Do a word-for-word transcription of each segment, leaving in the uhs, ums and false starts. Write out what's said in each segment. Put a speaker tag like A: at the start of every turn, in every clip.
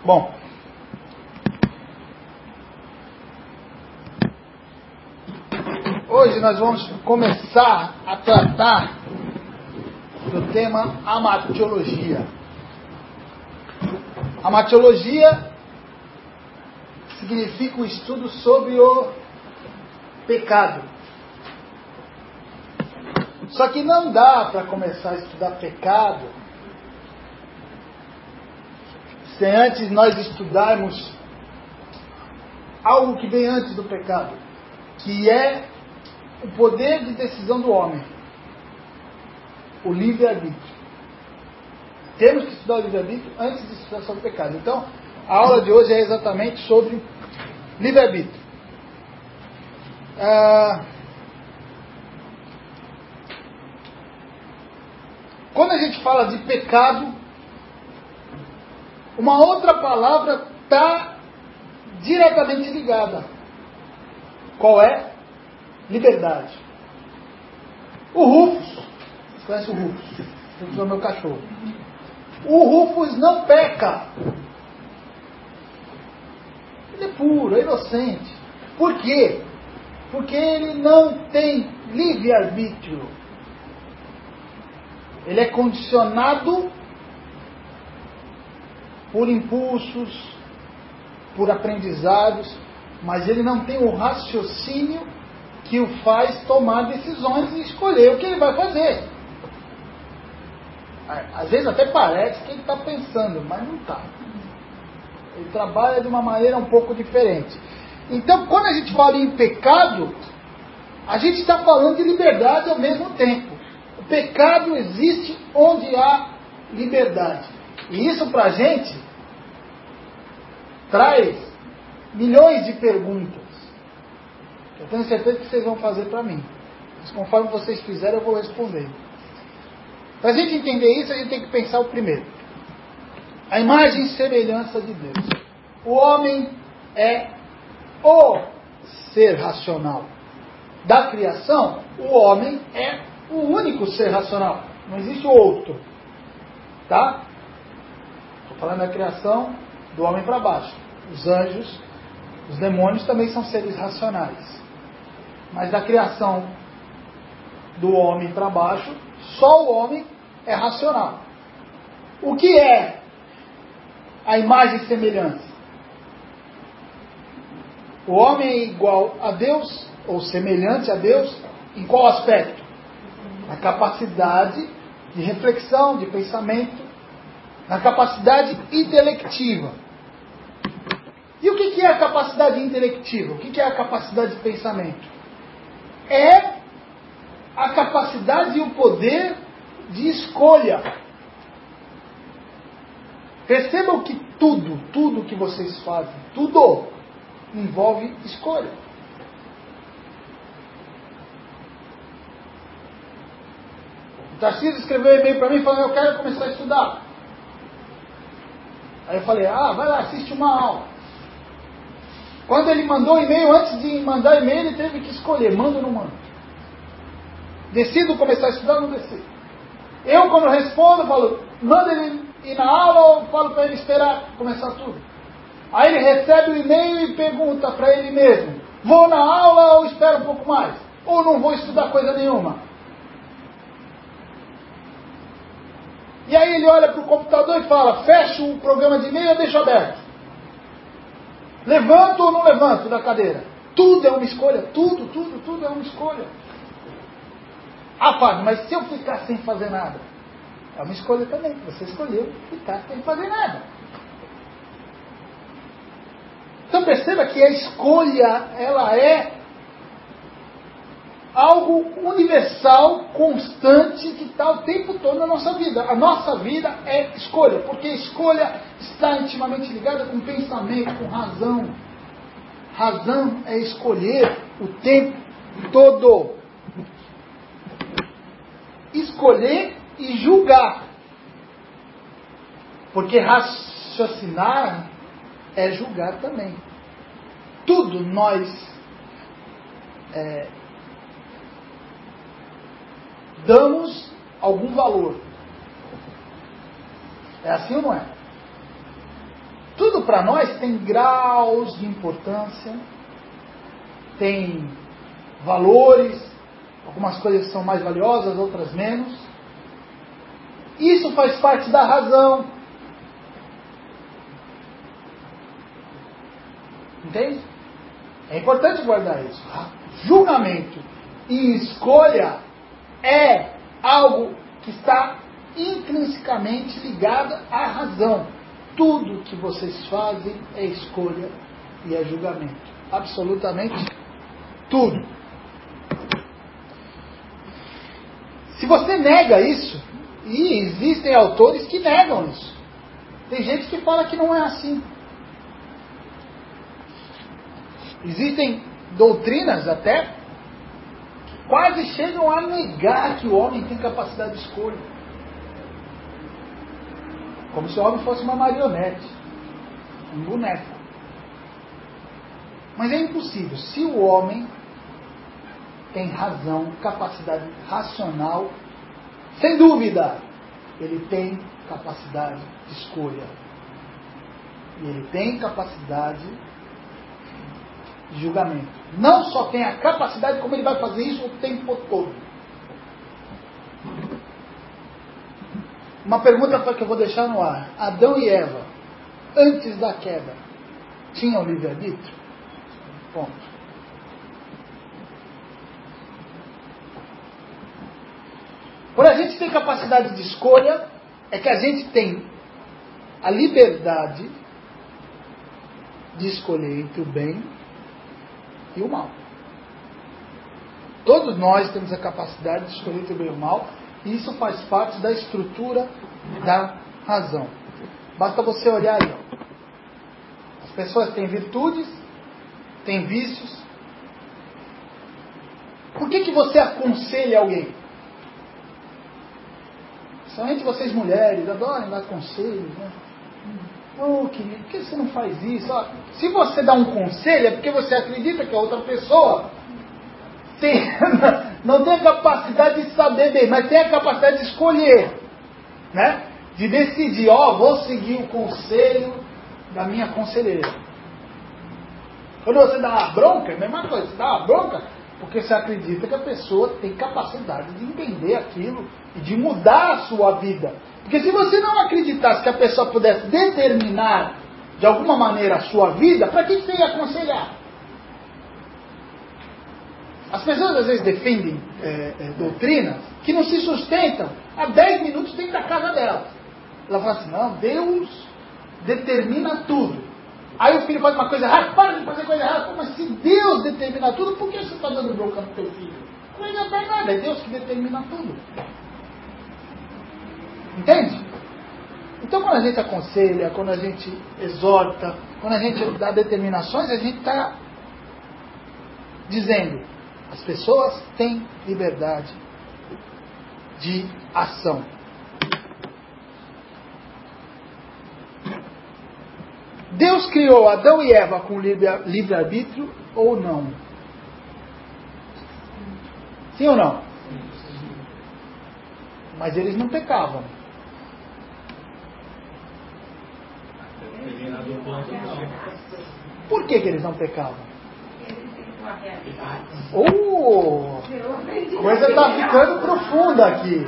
A: Bom, hoje nós vamos começar a tratar do tema amatiologia. Amatiologia significa o estudo sobre o pecado. Só que não dá para começar a estudar pecado sem antes nós estudarmos algo que vem antes do pecado, que é o poder de decisão do homem, o livre-arbítrio. Temos que estudar o livre-arbítrio antes de estudar sobre o pecado. Então, a aula de hoje é exatamente sobre livre-arbítrio. Ah, quando a gente fala de pecado, uma outra palavra está diretamente ligada. Qual é? Liberdade. O Rufus, você conhece o Rufus? O Rufus é o meu cachorro. O Rufus não peca. Ele é puro, é inocente. Por quê? Porque ele não tem livre-arbítrio. Ele é condicionado por impulsos, por aprendizados, mas ele não tem o raciocínio que o faz tomar decisões e escolher o que ele vai fazer. Às vezes até parece que ele está pensando, mas não está. Ele trabalha de uma maneira um pouco diferente. Então, quando a gente fala em pecado, a gente está falando de liberdade ao mesmo tempo. O pecado existe onde há liberdade. E isso para a gente traz milhões de perguntas. Eu tenho certeza que vocês vão fazer para mim. Mas conforme vocês fizerem, eu vou responder. Para a gente entender isso, a gente tem que pensar o primeiro. A imagem e semelhança de Deus. O homem é o ser racional. Da criação, o homem é o único ser racional. Não existe outro. Tá? Estou falando da criação do homem para baixo. Os anjos, os demônios também são seres racionais. Mas da criação do homem para baixo, só o homem é racional. O que é a imagem e semelhança? O homem é igual a Deus, ou semelhante a Deus, em qual aspecto? Na capacidade de reflexão, de pensamento, na capacidade intelectiva. E o que é a capacidade intelectiva? O que é a capacidade de pensamento? É a capacidade e o poder de escolha. Percebam que tudo, tudo que vocês fazem, tudo envolve escolha. O Tarcísio escreveu um e-mail para mim falando: eu quero começar a estudar. Aí eu falei: ah, vai lá, assiste uma aula. Quando ele mandou o e-mail, antes de mandar e-mail, ele teve que escolher, mando ou não mando. Decido começar a estudar ou não decido. Eu, quando respondo, falo, manda ele ir na aula ou falo para ele esperar começar tudo. Aí ele recebe o e-mail e pergunta para ele mesmo, vou na aula ou espero um pouco mais? Ou não vou estudar coisa nenhuma? E aí ele olha para o computador e fala, fecho o programa de e-mail ou deixo aberto? Levanto ou não levanto da cadeira? Tudo é uma escolha, tudo, tudo, tudo é uma escolha. Ah, Fábio, mas se eu ficar sem fazer nada? É uma escolha também. Você escolheu ficar sem fazer nada. Então perceba que a escolha, ela é algo universal, constante, que está o tempo todo na nossa vida. A nossa vida é escolha, porque a escolha está intimamente ligada com pensamento, com razão. Razão é escolher o tempo todo. Escolher e julgar. Porque raciocinar é julgar também. Tudo nós é, damos algum valor. É assim ou não é? Tudo para nós tem graus de importância, tem valores, algumas coisas são mais valiosas, outras menos. Isso faz parte da razão. Entende? É importante guardar isso. Julgamento e escolha é algo que está intrinsecamente ligado à razão. Tudo que vocês fazem é escolha e é julgamento. Absolutamente tudo. Se você nega isso, e existem autores que negam isso. Tem gente que fala que não é assim. Existem doutrinas até que quase chegam a negar que o homem tem capacidade de escolha. Como se o homem fosse uma marionete, um boneco. Mas é impossível. Se o homem tem razão, capacidade racional, sem dúvida, ele tem capacidade de escolha. E ele tem capacidade de julgamento. Não só tem a capacidade, como ele vai fazer isso o tempo todo. Uma pergunta que eu vou deixar no ar. Adão e Eva, antes da queda, tinham livre-arbítrio? Ponto. Por a gente ter capacidade de escolha, é que a gente tem a liberdade de escolher entre o bem e o mal. Todos nós temos a capacidade de escolher entre o bem e o mal, e isso faz parte da estrutura da razão. Basta você olhar aí. As pessoas têm virtudes, têm vícios. Por que que você aconselha alguém? Somente vocês mulheres adoram dar conselhos, né? Oh, querido, por que você não faz isso? Ó, se você dá um conselho, é porque você acredita que a outra pessoa tem, não tem a capacidade de saber bem, mas tem a capacidade de escolher, né? De decidir, ó, oh, vou seguir o conselho da minha conselheira. Quando você dá uma bronca, é a mesma coisa, você dá uma bronca porque você acredita que a pessoa tem capacidade de entender aquilo e de mudar a sua vida. Porque se você não acreditasse que a pessoa pudesse determinar de alguma maneira a sua vida, para que você ia aconselhar? As pessoas às vezes defendem é, é, doutrinas que não se sustentam há dez minutos dentro da casa delas. Ela fala assim, não, Deus determina tudo. Aí o filho faz uma coisa errada, para de fazer coisa errada. Mas se Deus determina tudo, por que você está dando bronca no teu filho? Não é nada, é Deus que determina tudo. Entende? Então quando a gente aconselha, quando a gente exorta, quando a gente dá determinações, a gente está dizendo, as pessoas têm liberdade de ação. Deus criou Adão e Eva com livre-arbítrio ou não? Sim ou não? Mas eles não pecavam. Por que que eles não pecavam? Oh, a coisa está ficando profunda aqui.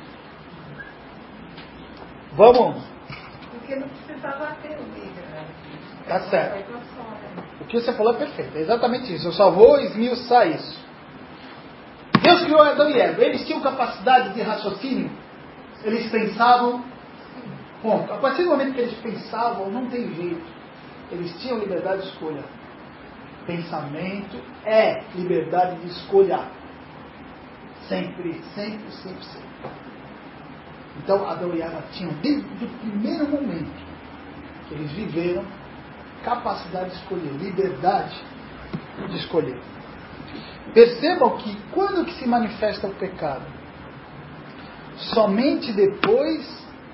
A: Vamos.
B: Porque não precisava ter o livro.
A: Tá certo. O que você falou é perfeito. É exatamente isso. Eu só vou esmiuçar isso. Deus criou Adão e Eva. Eles tinham capacidade de raciocínio. Eles pensavam. Ponto. A partir do momento que eles pensavam, não tem jeito. Eles tinham liberdade de escolha. Pensamento é liberdade de escolha. Sempre, sempre, sempre, sempre. Então Adão e Eva tinham, desde o primeiro momento que eles viveram, capacidade de escolher, liberdade de escolher. Percebam que quando que se manifesta o pecado? Somente depois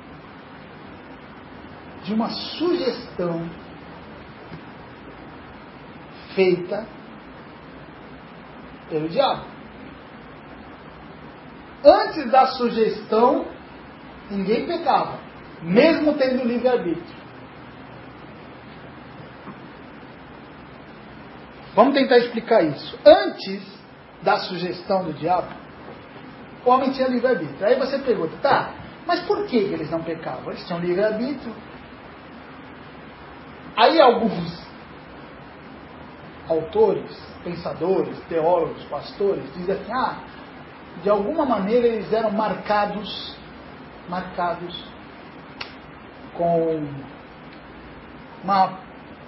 A: de uma sugestão feita pelo diabo. Antes da sugestão, ninguém pecava, mesmo tendo livre-arbítrio. Vamos tentar explicar isso. Antes da sugestão do diabo, o homem tinha livre-arbítrio. Aí você pergunta, tá, mas por que eles não pecavam? Eles tinham livre-arbítrio. Aí alguns autores, pensadores, teólogos, pastores, dizem assim, ah, de alguma maneira eles eram marcados, marcados com uma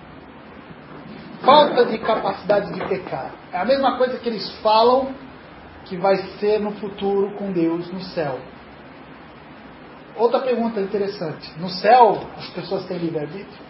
A: falta de capacidade de pecar. É a mesma coisa que eles falam que vai ser no futuro com Deus no céu. Outra pergunta interessante. No céu, as pessoas têm livre-arbítrio?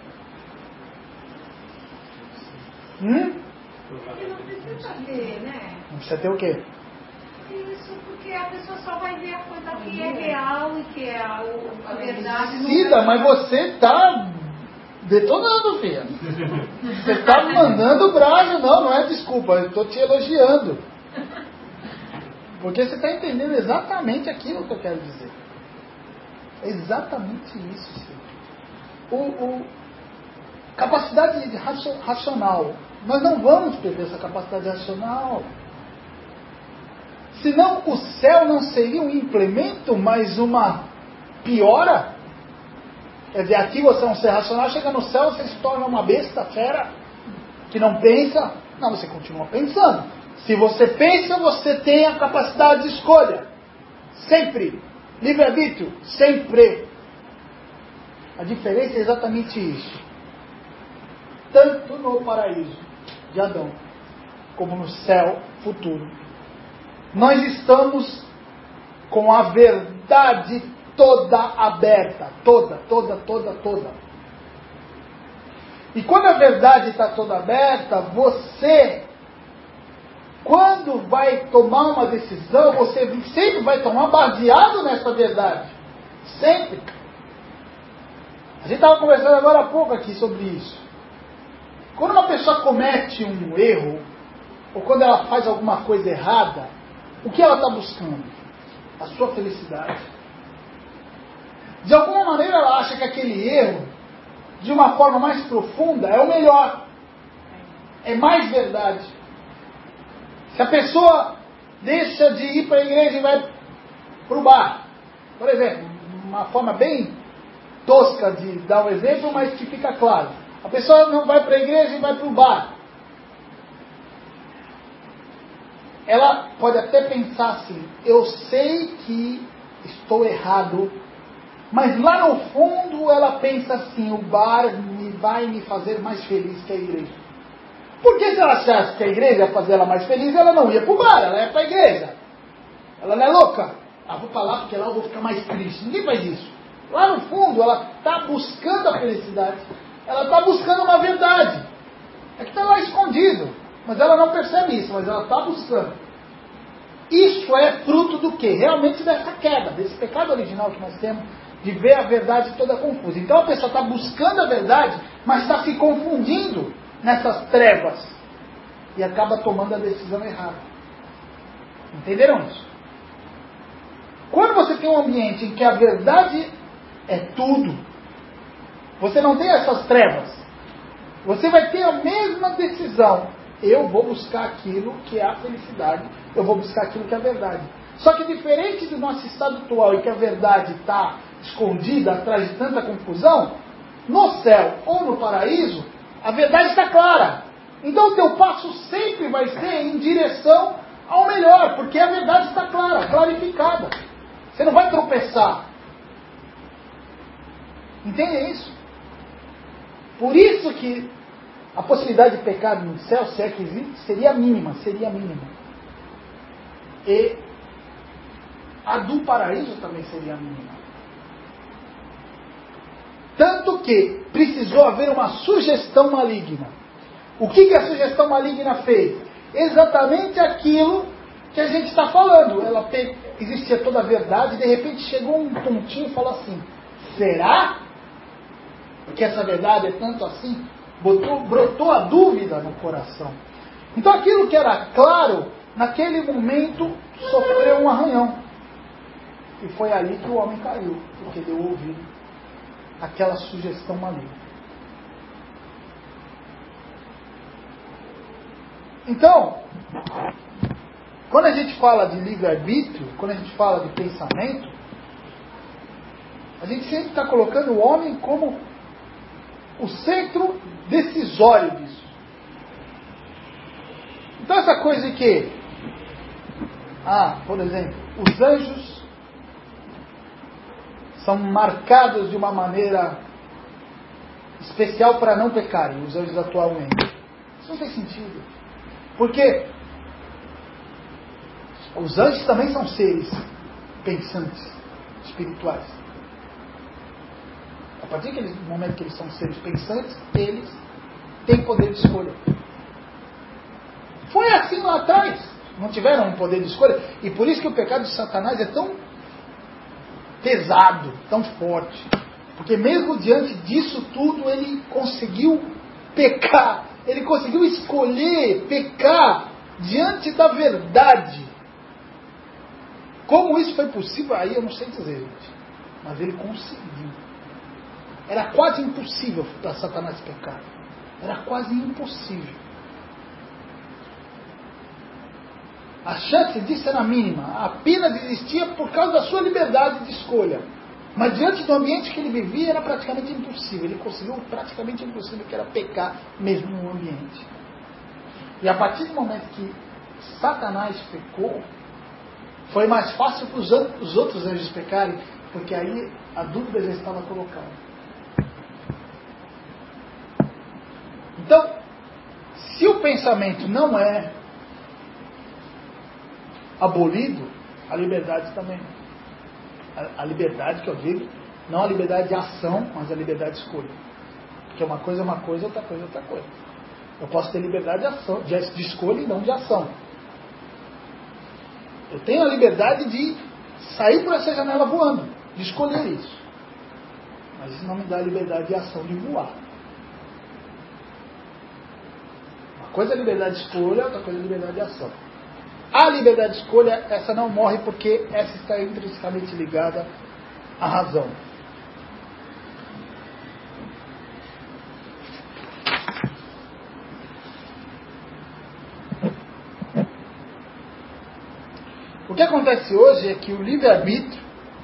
A: Hum?
B: Porque não precisa ver, né?
A: Não precisa ter o quê?
B: Isso, porque a pessoa só vai ver a coisa que é real e que é a, a verdade.
A: Cida, mas você está detonando, filha. Você está me mandando brasa. Não, não é desculpa. Eu estou te elogiando. Porque você está entendendo exatamente aquilo que eu quero dizer. É exatamente isso, filho. O, o, capacidade de racional. Nós não vamos perder essa capacidade racional. Senão o céu não seria um implemento, mas uma piora. Quer dizer, aqui você é um ser racional, chega no céu, você se torna uma besta, fera, que não pensa. Não, você continua pensando. Se você pensa, você tem a capacidade de escolha. Sempre. Livre-arbítrio. Sempre. A diferença é exatamente isso. Tanto no paraíso de Adão, como no céu futuro. Nós estamos com a verdade toda aberta. Toda, toda, toda, toda. E quando a verdade está toda aberta, você, quando vai tomar uma decisão, você sempre vai tomar baseado nessa verdade. Sempre. A gente estava conversando agora há pouco aqui sobre isso. Quando uma pessoa comete um erro, ou quando ela faz alguma coisa errada, o que ela está buscando? A sua felicidade. De alguma maneira ela acha que aquele erro, de uma forma mais profunda, é o melhor. É mais verdade. Se a pessoa deixa de ir para a igreja e vai para o bar, por exemplo, uma forma bem tosca de dar um exemplo, mas que fica claro. A pessoa não vai para a igreja e vai para o bar. Ela pode até pensar assim, eu sei que estou errado, mas lá no fundo ela pensa assim, o bar me vai me fazer mais feliz que a igreja. Porque se ela achasse que a igreja ia fazer ela mais feliz, ela não ia para o bar, ela ia para a igreja. Ela não é louca? Ah, vou para lá porque lá eu vou ficar mais triste. Ninguém faz isso. Lá no fundo ela está buscando a felicidade. Ela está buscando uma verdade. É que está lá escondido. Mas ela não percebe isso, mas ela está buscando. Isso é fruto do quê? Realmente dessa queda, desse pecado original que nós temos, de ver a verdade toda confusa. Então a pessoa está buscando a verdade, mas está se confundindo nessas trevas. E acaba tomando a decisão errada. Entenderam isso? Quando você tem um ambiente em que a verdade é tudo, você não tem essas trevas. Você vai ter a mesma decisão. Eu vou buscar aquilo que é a felicidade. Eu vou buscar aquilo que é a verdade. Só que diferente do nosso estado atual, em que a verdade está escondida atrás de tanta confusão, no céu ou no paraíso, a verdade está clara. Então o teu passo sempre vai ser em direção ao melhor, porque a verdade está clara, clarificada. Você não vai tropeçar. Entendem isso? Por isso que a possibilidade de pecado no céu, se é que existe, seria mínima, seria mínima. E a do paraíso também seria mínima. Tanto que precisou haver uma sugestão maligna. O que, que a sugestão maligna fez? Exatamente aquilo que a gente está falando. Ela te, existia toda a verdade e de repente chegou um pontinho e falou assim, será que essa verdade é tanto assim? Botou, brotou a dúvida no coração. Então aquilo que era claro, naquele momento sofreu um arranhão. E foi ali que o homem caiu, porque deu ouvido àquela sugestão maligna. Então, quando a gente fala de livre-arbítrio, quando a gente fala de pensamento, a gente sempre está colocando o homem como o centro decisório disso. Então essa coisa de que, ah, por exemplo, os anjos são marcados de uma maneira especial para não pecarem, os anjos atualmente. Isso não tem sentido. Porque os anjos também são seres pensantes, espirituais. A partir do momento que eles são seres pensantes, eles têm poder de escolha. Foi assim lá atrás. Não tiveram um poder de escolha. E por isso que o pecado de Satanás é tão pesado, tão forte. Porque mesmo diante disso tudo, ele conseguiu pecar. Ele conseguiu escolher pecar diante da verdade. Como isso foi possível, aí eu não sei dizer, gente. Mas ele conseguiu. Era quase impossível para Satanás pecar. Era quase impossível. A chance disso era mínima. Apenas existia por causa da sua liberdade de escolha. Mas diante do ambiente que ele vivia, era praticamente impossível. Ele conseguiu praticamente impossível, que era pecar mesmo no ambiente. E a partir do momento que Satanás pecou, foi mais fácil para os outros anjos pecarem, porque aí a dúvida já estava colocada. Então, se o pensamento não é abolido, a liberdade também. A, a liberdade que eu digo, não a liberdade de ação, mas a liberdade de escolha. Porque uma coisa é uma coisa, outra coisa é outra coisa. Eu posso ter liberdade de ação, de, de escolha e não de ação. Eu tenho a liberdade de sair por essa janela voando, de escolher isso. Mas isso não me dá a liberdade de ação de voar. Uma coisa é a liberdade de escolha, outra coisa é a liberdade de ação. A liberdade de escolha, essa não morre porque essa está intrinsecamente ligada à razão. O que acontece hoje é que o livre-arbítrio,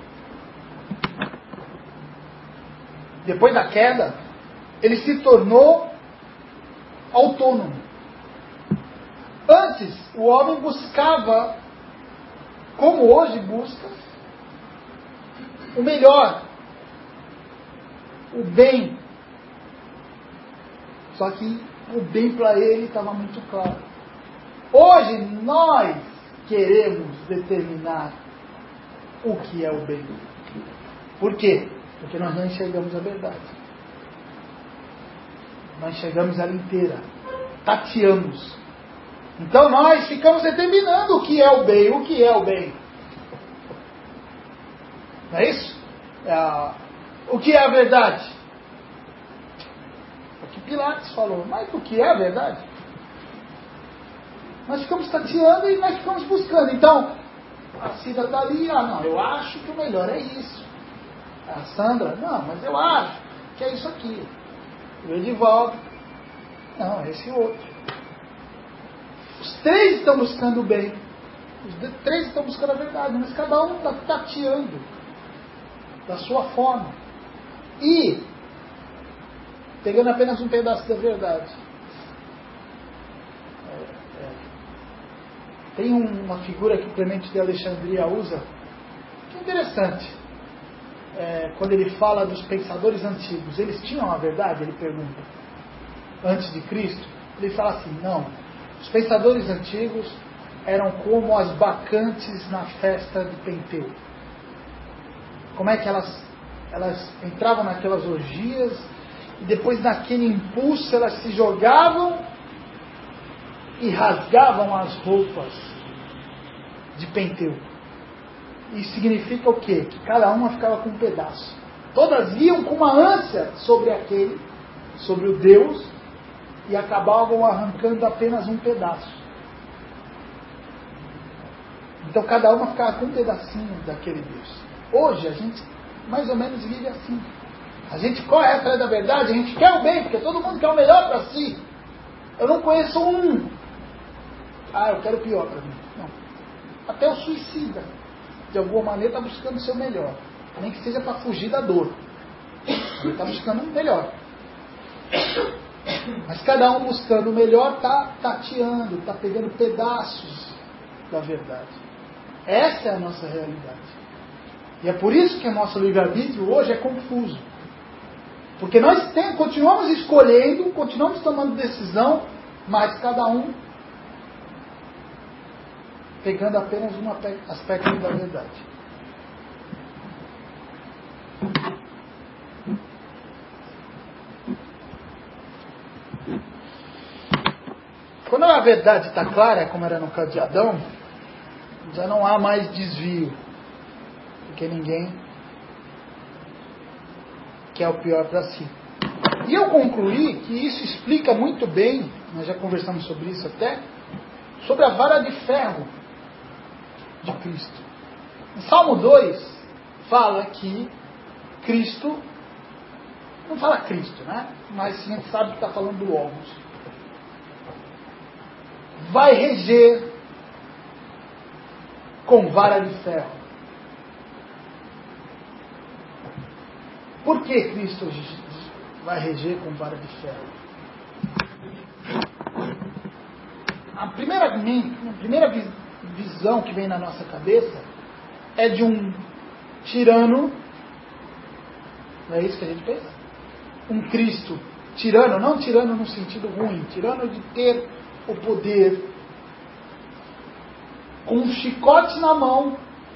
A: depois da queda, ele se tornou autônomo. Antes, o homem buscava, como hoje busca, o melhor, o bem. Só que o bem para ele estava muito claro. Hoje, nós queremos determinar o que é o bem. Por quê? Porque nós não enxergamos a verdade. Nós enxergamos ela inteira. Tateamos. Então nós ficamos determinando o que é o bem, o que é o bem. Não é isso? É a... O que é a verdade? O que Pilatos falou. Mas o que é a verdade? Nós ficamos tateando e nós ficamos buscando. Então, a Cida está ali, ah não, eu acho que o melhor é isso. A Sandra, não, mas eu acho que é isso aqui. O Edivaldo, não, é esse outro. Os três estão buscando o bem. Os três estão buscando a verdade, mas cada um está tateando da sua forma. E pegando apenas um pedaço da verdade. É, é. Tem uma figura que o Clemente de Alexandria usa, que é interessante. É, quando ele fala dos pensadores antigos, eles tinham a verdade? Ele pergunta. Antes de Cristo? Ele fala assim, não. Os pensadores antigos eram como as bacantes na festa de Penteu. Como é que elas, elas entravam naquelas orgias e depois naquele impulso elas se jogavam e rasgavam as roupas de Penteu. E significa o quê? Que cada uma ficava com um pedaço. Todas iam com uma ânsia sobre aquele, sobre o Deus, e acabavam arrancando apenas um pedaço. Então cada uma ficava com um pedacinho daquele Deus. Hoje a gente mais ou menos vive assim. A gente corre atrás da verdade, a gente quer o bem, porque todo mundo quer o melhor para si. Eu não conheço um Ah, eu quero o pior para mim. Não. Até o suicida, de alguma maneira, está buscando o seu melhor. Nem que seja para fugir da dor. Ele está buscando o melhor. Mas cada um buscando o melhor está tateando, está pegando pedaços da verdade. Essa é a nossa realidade. E é por isso que o nosso livre-arbítrio hoje é confuso. Porque nós tem, continuamos escolhendo, continuamos tomando decisão, mas cada um pegando apenas um aspecto da verdade. Quando a verdade está clara, como era no caso de Adão, já não há mais desvio. Porque ninguém quer o pior para si. E eu concluí que isso explica muito bem, nós já conversamos sobre isso até, sobre a vara de ferro de Cristo. No Salmo dois, fala que Cristo, não fala Cristo, né? Mas a gente sabe que está falando do Logos. Vai reger com vara de ferro. Por que Cristo vai reger com vara de ferro? A primeira, a primeira visão que vem na nossa cabeça é de um tirano, não é isso que a gente pensa? Um Cristo tirano, não tirano no sentido ruim, tirano de ter o poder, com um chicote na mão,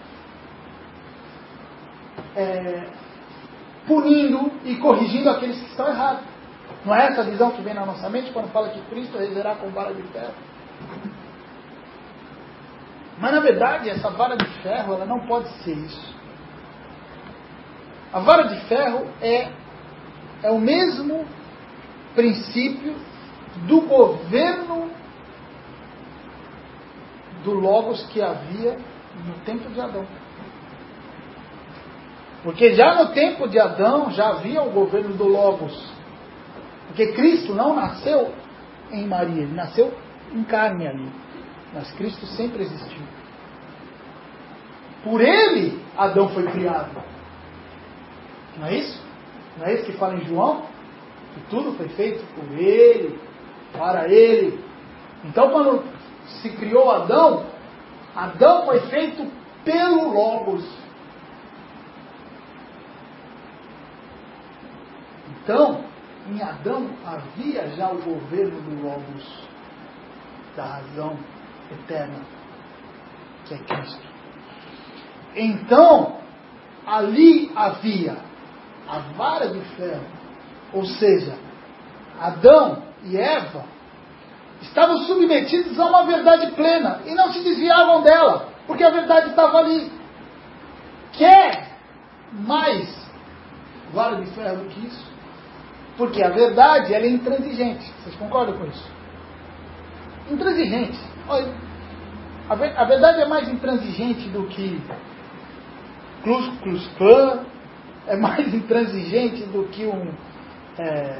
A: é, punindo e corrigindo aqueles que estão errados. Não é essa a visão que vem na nossa mente quando fala que Cristo regerá com vara de ferro? Mas na verdade essa vara de ferro ela não pode ser isso. A vara de ferro é, é o mesmo princípio do governo do Logos que havia no tempo de Adão. Porque já no tempo de Adão já havia o governo do Logos. Porque Cristo não nasceu em Maria, ele nasceu em carne ali. Mas Cristo sempre existiu. Por ele, Adão foi criado. Não é isso? Não é isso que fala em João? Que tudo foi feito por ele, para ele. Então, quando se criou Adão, Adão foi feito pelo Logos. Então, em Adão havia já o governo do Logos, da razão eterna, que é Cristo. Então, ali havia a vara de ferro, ou seja, Adão e Eva estavam submetidos a uma verdade plena e não se desviavam dela, porque a verdade estava ali. Quer mais vara de ferro do que isso? Porque a verdade ela é intransigente. Vocês concordam com isso? Intransigente. Olha, a, ver, a verdade é mais intransigente do que Klux Klux Klan, é mais intransigente do que um, é,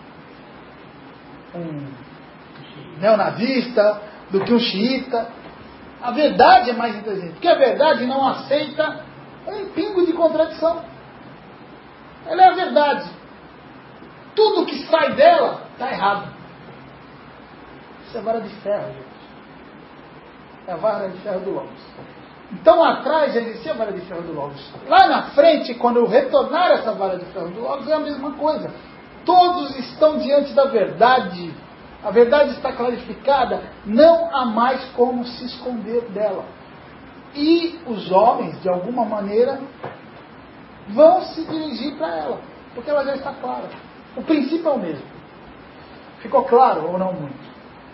A: um neonazista, do que um xiita. A verdade é mais intransigente, porque a verdade não aceita um pingo de contradição. Ela é a verdade. Tudo que sai dela está errado. Isso é vara de ferro, gente. É a vara de ferro do Logos. Então atrás já existia a vara de ferro do Logos. Lá na frente, quando eu retornar essa vara de ferro do Logos, é a mesma coisa. Todos estão diante da verdade. A verdade está clarificada. Não há mais como se esconder dela. E os homens, de alguma maneira, vão se dirigir para ela. Porque ela já está clara. O princípio é o mesmo. Ficou claro ou não muito?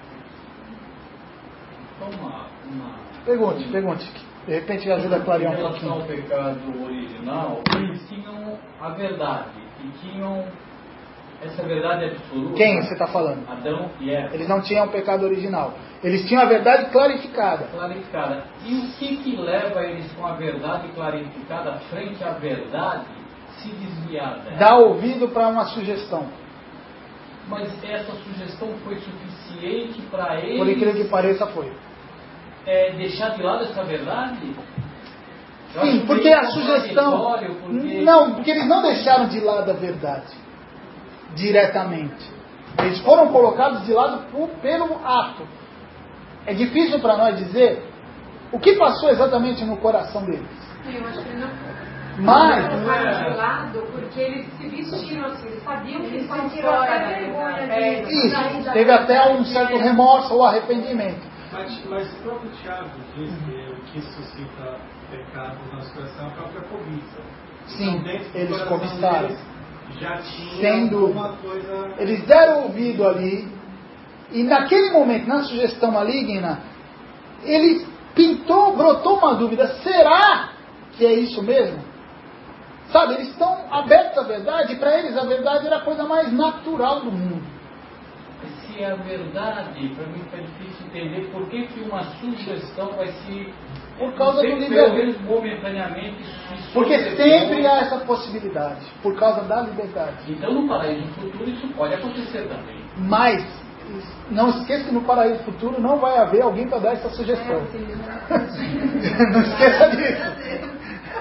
C: Uma, uma...
A: Pergunte, pergunte. De repente ajuda a clarear um pouquinho.
C: Em relação ao pecado original, eles tinham a verdade. E tinham essa verdade absoluta.
A: Quem você está falando?
C: Adão e Eva.
A: Eles não tinham o pecado original. Eles tinham a verdade clarificada.
C: Clarificada. E o que que leva eles com a verdade clarificada frente à verdade se desviar dela?
A: Dá ouvido para uma sugestão.
C: Mas essa sugestão foi suficiente para eles?
A: Por incrível que pareça, foi.
C: é, deixar de lado essa verdade? Eu
A: Sim,
C: acho
A: porque
C: meio
A: a sugestão...
C: contraditório, porque-
A: Não, porque eles não deixaram de lado a verdade, diretamente. Eles foram colocados de lado por, pelo ato. É difícil para nós dizer o que passou exatamente no coração deles.
B: Eu acho que não.
A: Mas...
B: Eles colocaram de lado porque eles se vestiram assim, eles sabiam que eles estavam
D: sentiram
B: fora
D: até
B: da
D: vergonha
B: verdade.
D: de-
B: É,
A: Isso, teve até um certo remorso ou arrependimento.
E: Mas, mas o próprio Tiago diz que o que suscita pecado no nosso coração é a própria cobiça.
A: Sim,
E: Então, dentro do
A: eles
E: coração
A: cobiçaram.
E: deles já tinha
A: Sem dúvida.
E: alguma coisa...
A: Eles deram ouvido ali, e naquele momento, na sugestão maligna, ele pintou, brotou uma dúvida: será que é isso mesmo? Sabe, eles estão abertos à verdade, e para eles a verdade era a coisa mais natural do mundo.
C: Se é a verdade, para mim fica difícil entender por que, que uma sugestão vai se...
A: Por causa do
C: pelo
A: livre-arbítrio.
C: menos momentaneamente se
A: Porque
C: sobrepor.
A: sempre há essa possibilidade, por causa da liberdade.
C: Então no paraíso futuro isso pode acontecer também.
A: Mas, não esqueça que no paraíso futuro não vai haver alguém para dar essa sugestão. Não esqueça disso.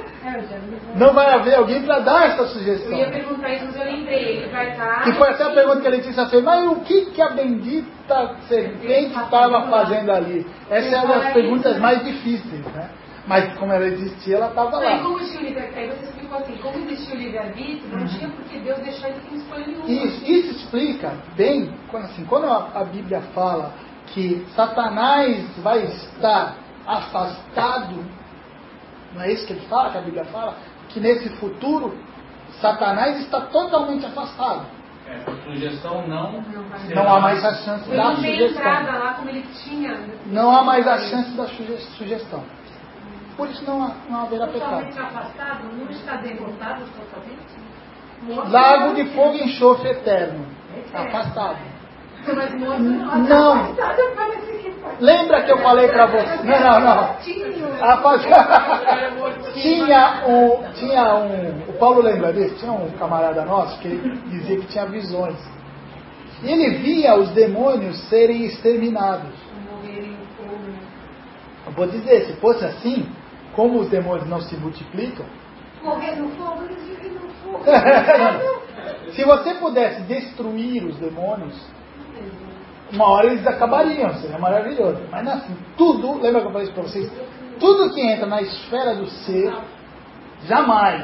A: Não vai haver alguém para dar essa
B: Eu
A: sugestão.
B: ia perguntar isso, mas eu lembrei. Ele vai estar.
A: Que foi até a pergunta que a Letícia fez: mas o que, que a bendita serpente estava fazendo ali? Essa é uma das perguntas mais difíceis, né? Mas como ela existia, ela estava
B: Aí,
A: lá.
B: como existia o livre-arbítrio, aí você explicou assim, como existia o livre-arbítrio, não tinha por que Deus deixar ele sem escolha nenhuma.
A: Isso, isso explica bem, quando, assim, quando a, a Bíblia fala que Satanás vai estar afastado, não é isso que ele fala, que a Bíblia fala? Que nesse futuro, Satanás está totalmente afastado.
C: É, a sugestão não...
A: Não há mais a chance
B: Ele
A: da
B: não tem entrada
A: sugestão.
B: lá como ele tinha.
A: Não há mais a chance da suge- sugestão. Por isso não, há, não haverá
D: Totalmente
A: pecado.
D: afastado, não está derrotado totalmente.
A: Lago de fogo e enxofre eterno. Afastado.
B: Mas morto não.
A: Não.
D: Afastado parece que foi.
A: Lembra que eu falei para você? Não, não, não. Afastado. Tinha um, tinha um, o Paulo lembra disso? Tinha um camarada nosso que dizia que tinha visões. E ele via os demônios serem exterminados.
B: Morrerem em fogo, né?
A: Eu vou dizer, se fosse assim, como os demônios não se multiplicam,
D: Morrer no fogo, eles vivem no fogo.
A: se você pudesse destruir os demônios, uma hora eles acabariam, seria maravilhoso. Mas não é assim, tudo, lembra que eu falei isso para vocês? Tudo que entra na esfera do ser, jamais,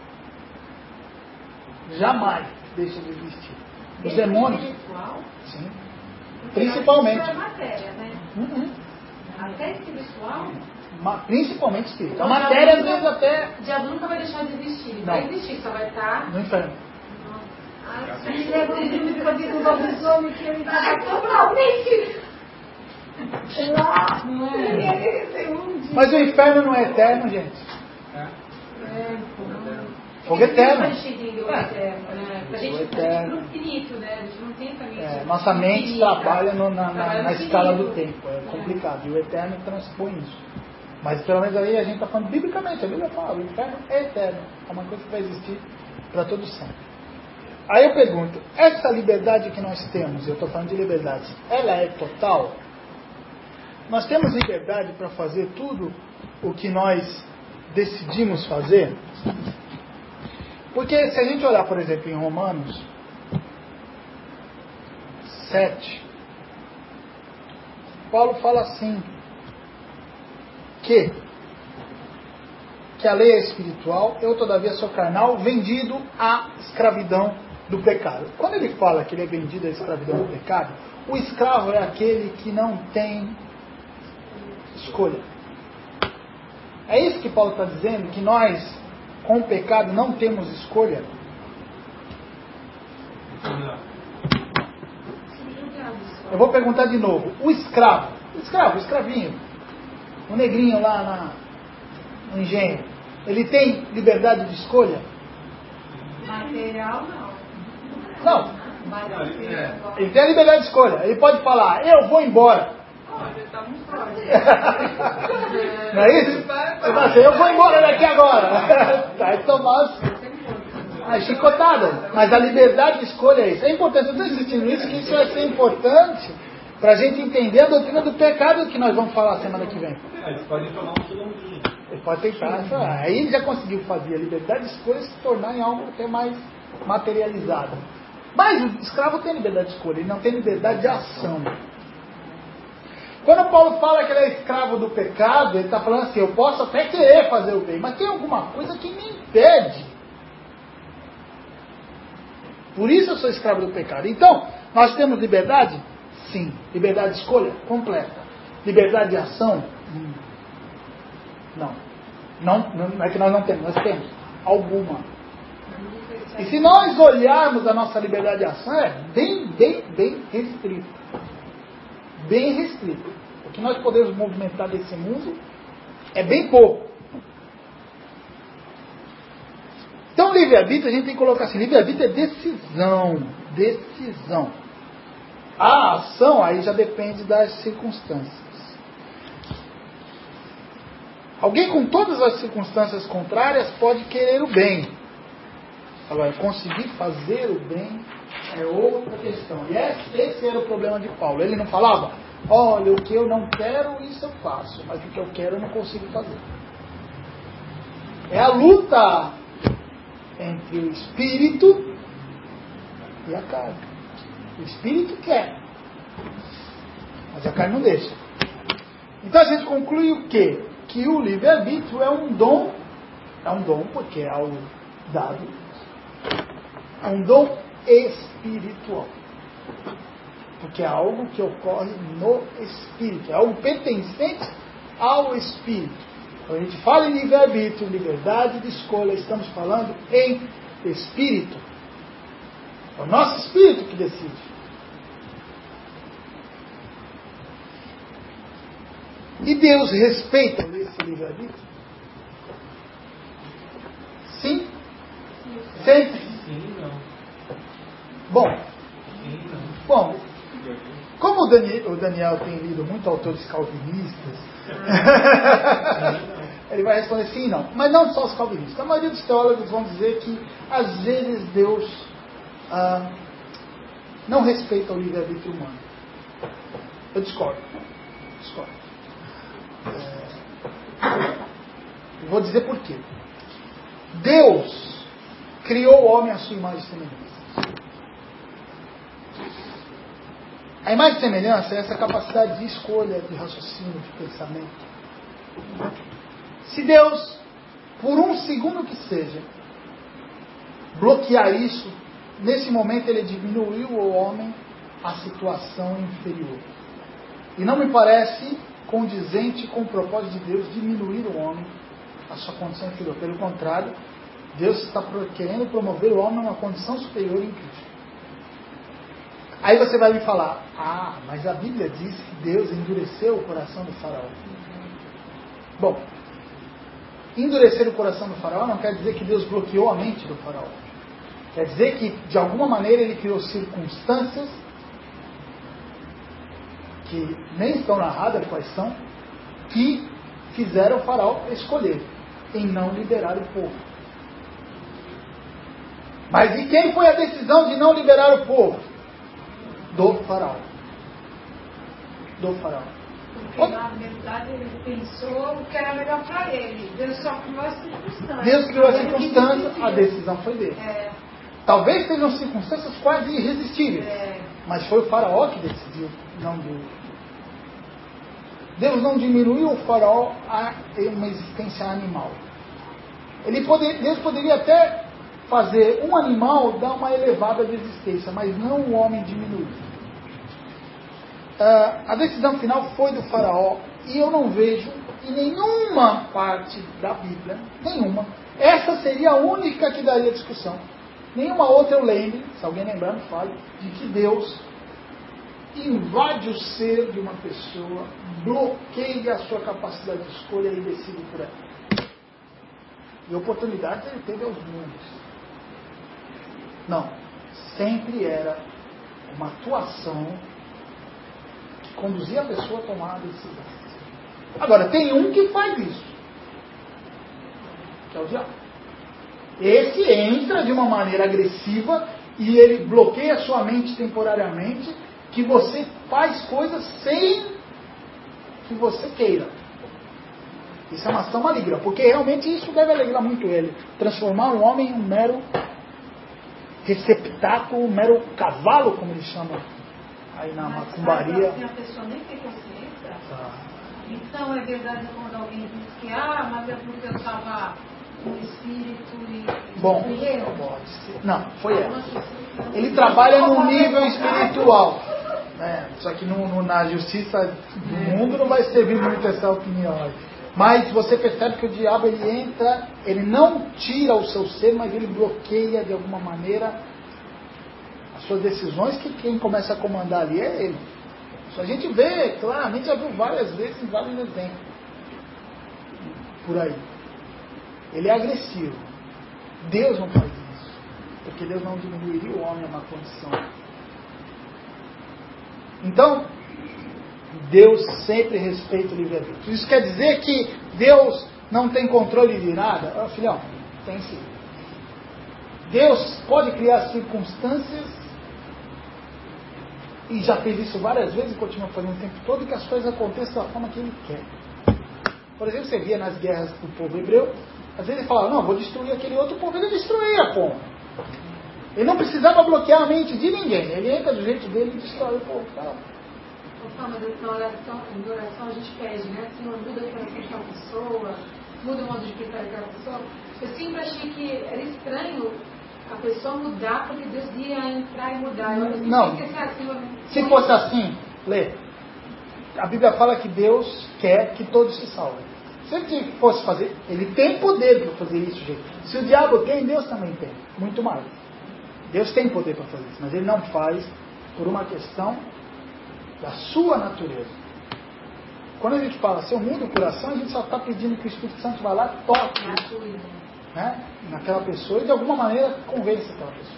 A: jamais deixa de existir. Os demônios,
D: Espiritual,
A: sim,
D: porque
A: principalmente.
D: isso é matéria, né?
A: Uhum.
D: Até espiritual.
A: Ma- Principalmente espírito. A matéria, às vezes, até
B: O diabo nunca vai deixar de existir. Ele
A: Não.
B: vai existir, só vai estar.
A: no inferno.
D: Me lembra um filme que eu vi do lobisomem que ele estava totalmente lá.
B: Não
D: E
B: é?
D: ele tem um dia.
A: Mas o inferno não é eterno, gente.
B: É,
A: Fogo eterno.
B: A gente entendeu o eterno, né? A gente
A: Fogo eterno.
B: pro infinito, né? A gente não tem também.
A: É, nossa mente
B: infinita.
A: trabalha no- na, na-
B: Trabalha
A: na
B: no
A: escala do
B: infinito.
A: tempo. É complicado. E o eterno transpõe isso. Mas pelo menos aí a gente está falando biblicamente. A Bíblia fala: o inferno é eterno. É uma coisa que vai existir para todo sempre. Aí eu pergunto: essa liberdade que nós temos, eu estou falando de liberdade, ela é total? Nós temos liberdade para fazer tudo o que nós decidimos fazer? Porque se a gente olhar, por exemplo, em Romanos sete, Paulo fala assim, que, que a lei é espiritual, eu todavia sou carnal, vendido à escravidão do pecado. Quando ele fala que ele é vendido à escravidão do pecado, o escravo é aquele que não tem escolha. É isso que Paulo está dizendo, que nós, com o pecado, não temos escolha. Eu vou perguntar de novo. O escravo, o escravo, o escravinho, o negrinho lá na, no engenho, ele tem liberdade de escolha?
B: Material, não.
A: Não.
B: Mas
E: É.
A: Ele tem a liberdade de escolha. Ele pode falar: eu vou embora.
B: Olha, tá muito forte.
A: Não é isso? Ele fala assim: eu vou embora daqui agora. Vai tomar a chicotada. Mas a liberdade de escolha é isso. É importante. Eu estou insistindo nisso, que isso vai ser importante para a gente entender a doutrina do pecado que nós vamos falar semana que vem.
E: Eles podem tomar um quilombinho.
A: Ele pode tentar. Ah, aí ele já conseguiu fazer a liberdade de escolha se tornar em algo até mais materializado. Mas o escravo tem liberdade de escolha, ele não tem liberdade de ação. Quando Paulo fala que ele é escravo do pecado, ele está falando assim, eu posso até querer fazer o bem, mas tem alguma coisa que me impede. Por isso eu sou escravo do pecado. Então, nós temos liberdade? Sim. Liberdade de escolha? Completa. Liberdade de ação? Hum. Não. não. Não é que nós não temos, nós temos alguma. E se nós olharmos a nossa liberdade de ação, é bem, bem, bem restrita. Bem restrita. O que nós podemos movimentar desse mundo é bem pouco. Então, livre-arbítrio, a gente tem que colocar assim, livre-arbítrio é decisão. Decisão. A ação aí já depende das circunstâncias. Alguém com todas as circunstâncias contrárias pode querer o bem. Agora, conseguir fazer o bem é outra questão. E esse, esse era o problema de Paulo. Ele não falava, olha, o que eu não quero, isso eu faço. Mas o que eu quero, eu não consigo fazer. É a luta entre o espírito e a carne. O espírito quer, mas a carne não deixa. Então a gente conclui o quê? Que o livre-arbítrio é um dom, é um dom porque é algo dado, é um dom espiritual. Porque é algo que ocorre no espírito, é algo pertencente ao espírito. Quando a gente fala em livre-arbítrio, liberdade de escolha, estamos falando em espírito. É o nosso espírito que decide. E Deus respeita esse livre-arbítrio? Sim? Sempre?
E: Sim, não.
A: Bom,
E: Sim, não.
A: bom, como o Daniel, o Daniel tem lido muito autores calvinistas, ele vai responder sim e não. Mas não só os calvinistas. A maioria dos teólogos vão dizer que às vezes Deus ah, não respeita o livre-arbítrio humano. Eu discordo. Discordo. É, eu vou dizer por quê. Deus criou o homem à sua imagem e semelhança. A imagem e semelhança é essa capacidade de escolha, de raciocínio, de pensamento. Se Deus, por um segundo que seja, bloquear isso, nesse momento ele diminuiu o homem à situação inferior. E não me parece condizente com o propósito de Deus diminuir o homem à sua condição inferior. Pelo contrário, Deus está querendo promover o homem a uma condição superior em Cristo. Aí você vai me falar, ah, mas a Bíblia diz que Deus endureceu o coração do faraó. Bom, endurecer o coração do faraó não quer dizer que Deus bloqueou a mente do faraó. Quer dizer que, de alguma maneira, ele criou circunstâncias que nem estão narradas quais são, que fizeram o faraó escolher em não liberar o povo. Mas e quem foi a decisão de não liberar o povo? Do faraó. Do faraó.
B: Porque na verdade ele pensou o que era melhor para ele. Deus só criou as circunstâncias.
A: Deus criou as circunstâncias, a decisão foi dele.
B: É.
A: Talvez sejam circunstâncias quase irresistíveis.
B: É.
A: Mas foi o faraó que decidiu, não Deus. Deus não diminuiu o faraó a uma existência animal. Ele poder, Deus poderia até fazer um animal dar uma elevada de existência, mas não o homem diminuir. Uh, a decisão final foi do faraó, e eu não vejo em nenhuma parte da Bíblia, nenhuma, essa seria a única que daria discussão. Nenhuma outra eu lembre, se alguém lembrar, me fale, de que Deus invade o ser de uma pessoa, bloqueia a sua capacidade de escolha e decide por ela. E oportunidades ele teve aos mundos. Não, sempre era uma atuação que conduzia a pessoa a tomar a decisão. Agora, tem um que faz isso, que é o diabo. Esse entra de uma maneira agressiva e ele bloqueia a sua mente temporariamente que você faz coisas sem que você queira. Isso é uma ação maligna, porque realmente isso deve alegrar muito ele. Transformar um homem em um mero receptáculo, um mero cavalo, como eles chamam aí na
B: Mas
A: macumbaria.
B: assim, a pessoa nem tem consciência.
A: Tá.
B: Então é verdade quando alguém diz que, ah, mas é porque eu estava com espírito e...
A: Bom,
B: fui eu.
A: pode ser. Não, foi ela. Ele trabalha no nível espiritual. É, só que no, no, na justiça do mundo não vai servir muito essa opinião aí. Mas você percebe que o diabo ele entra, ele não tira o seu ser, mas ele bloqueia de alguma maneira as suas decisões, que quem começa a comandar ali é ele. Isso a gente vê, claramente, já viu várias vezes em vários exemplos. Por aí. Ele é agressivo. Deus não faz isso. Porque Deus não diminuiria o homem a uma condição. Então, Deus sempre respeita o livre-arbítrio. Isso quer dizer que Deus não tem controle de nada? Oh, filhão, tem sim. Deus pode criar circunstâncias, e já fez isso várias vezes e continua fazendo o tempo todo, e que as coisas aconteçam da forma que Ele quer. Por exemplo, você via nas guerras do povo hebreu, às vezes ele falava, não, vou destruir aquele outro povo, ele destruía, pô. Ele não precisava bloquear a mente de ninguém, ele entra do jeito dele e destrói o povo. Tá?
D: Mas na oração, na oração a gente pede, né? Senhor, muda o coração daquela pessoa, muda o modo de pensar daquela pessoa. Eu sempre achei que era estranho a pessoa mudar, porque Deus ia entrar e mudar. Eu
A: não,
D: que assim, eu...
A: se fosse assim, lê. A Bíblia fala que Deus quer que todos se salvem. Se ele fosse fazer, ele tem poder para fazer isso, gente. Se o diabo tem, Deus também tem. Muito mais. Deus tem poder para fazer isso, mas ele não faz por uma questão da sua natureza. Quando a gente fala, se eu mudo o coração, a gente só está pedindo que o Espírito Santo vá lá e toque, né, naquela pessoa e de alguma maneira convença aquela pessoa.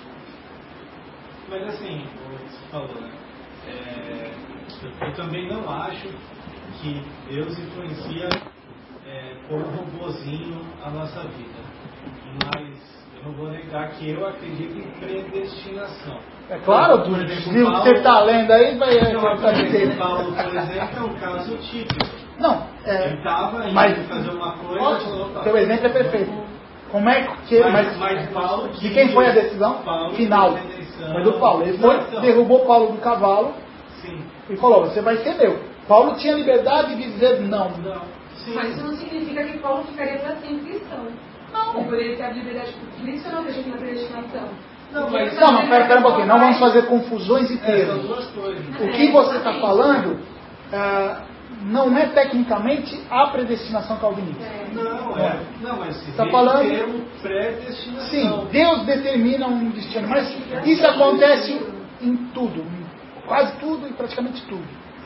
E: Mas assim, como você falou, né? É, eu, eu também não acho que Deus influencia é, como robozinho a nossa vida. Mas eu não vou negar que eu acredito em predestinação.
A: É claro, do livro que você está lendo aí vai
E: dizer. Paulo, por exemplo, é um caso típico.
A: Não, é,
E: ele estava
A: mas,
E: indo fazer uma coisa.
A: Ótimo, seu exemplo é perfeito. Como é que.
E: Mas,
A: mas,
E: mas Paulo,
A: de quem foi a decisão?
E: Paulo
A: Final. Foi do Paulo. Ele foi,
E: não,
A: derrubou Paulo do cavalo.
E: Sim.
A: E falou: você vai ser meu. Paulo tinha liberdade de dizer não.
E: Não. Sim.
D: Mas isso não significa que Paulo ficaria para sempre cristão.
A: Não.
D: Ele poderia ter a liberdade por isso, eu não acredito na predestinação.
E: Não, mas...
A: Não, não, pera, pera um pouquinho. Não vamos fazer confusões e termos.
E: É, são duas coisas.
A: O que você está falando uh, não é tecnicamente a predestinação calvinista.
E: Não, é. Não, mas se
A: está falando
E: o termo predestinação.
A: Sim, Deus determina um destino. Mas isso acontece em tudo. Em quase tudo e praticamente tudo.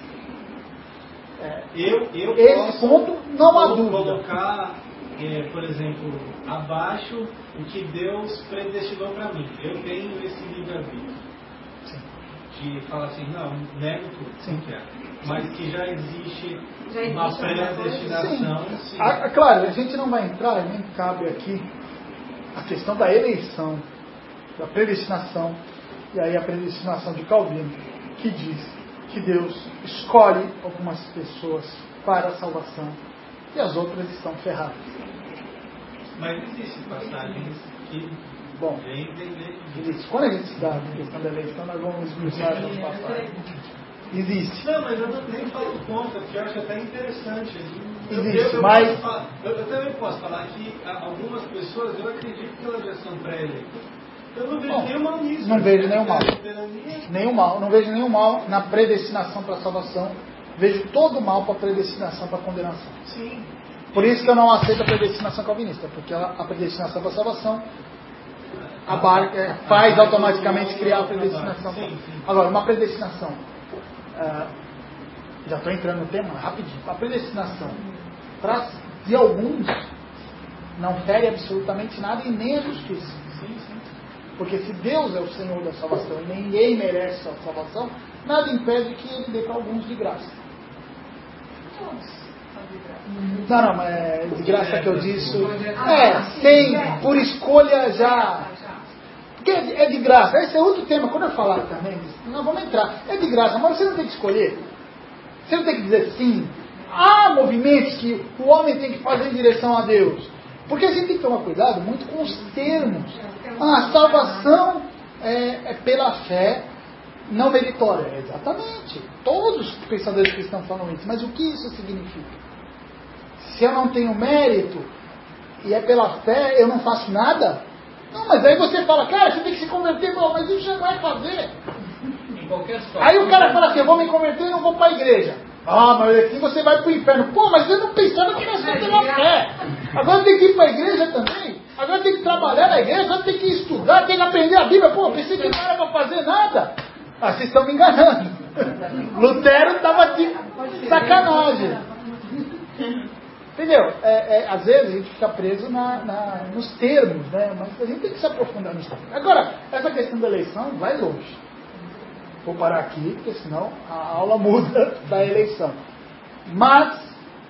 A: É,
E: eu, eu
A: esse
E: posso
A: ponto não há dúvida.
E: Colocar, é, por exemplo, abaixo o que Deus predestinou para mim. Eu tenho esse livre-arbítrio. De falar assim, não, nego tudo, sim, não quero. Mas que já existe, já existe uma predestinação. Sim. Sim.
A: Ah, claro, a gente não vai entrar, nem cabe aqui, a questão da eleição, da predestinação, e aí a predestinação de Calvino, que diz que Deus escolhe algumas pessoas para a salvação e as outras estão ferradas.
E: Mas existem passagens que
A: Bom,
E: vêm entender.
A: Quando a gente estudar a questão da eleição, nós vamos esmiuçar essas passagens. Existe.
E: Não, mas eu não, nem falo contra, porque eu acho até interessante. Eu,
A: Existe,
E: eu, eu
A: mas...
E: Falar, eu, eu também posso falar que algumas pessoas, eu acredito que elas já são pré-eleitas. Eu não vejo
A: Bom,
E: nenhum mal nisso.
A: Não vejo nenhum mal. Nenhum mal. Não vejo nenhum mal na predestinação para a salvação. Vejo todo mal para a predestinação para a condenação.
E: Sim.
A: Por isso que eu não aceito a predestinação calvinista, porque a predestinação para a salvação abarca, é, faz automaticamente criar a predestinação.
E: Sim, sim.
A: Agora, uma predestinação, uh, já estou entrando no tema rapidinho, a predestinação para de alguns não fere absolutamente nada e nem a justiça.
E: Sim, sim.
A: Porque se Deus é o Senhor da salvação e ninguém merece a salvação, nada impede que Ele dê para alguns de graça. Não, não, mas é de graça que eu disse. É, sem, por escolha já. Porque é de, é de graça. Esse é outro tema. Quando eu falar também, nós vamos entrar. É de graça, mas você não tem que escolher. Você não tem que dizer sim. Há movimentos que o homem tem que fazer em direção a Deus. Porque a gente tem que tomar cuidado muito com os termos. Ah, a salvação é, é pela fé não meritória. É exatamente. Todos os pensadores cristãos falam isso. Mas o que isso significa? Se eu não tenho mérito e é pela fé, eu não faço nada? Não, mas aí você fala, cara, você tem que se converter. Não, mas isso já não é fazer.
C: Em qualquer situação.
A: Aí o cara fala assim, eu vou me converter e não vou para a igreja. Ah, mas assim você vai para o inferno. Pô, mas eu não pensava que era só pela fé. Agora tem que ir para a igreja também. Agora tem que trabalhar na igreja, agora tem que estudar, tem que aprender a Bíblia. Pô, pensei que não era para fazer nada. Ah, vocês estão me enganando. Lutero estava de sacanagem. Entendeu? É, é, às vezes a gente fica preso na, na, nos termos, né? Mas a gente tem que se aprofundar nos termos. Agora, essa questão da eleição vai longe. Vou parar aqui, porque senão a aula muda da eleição. Mas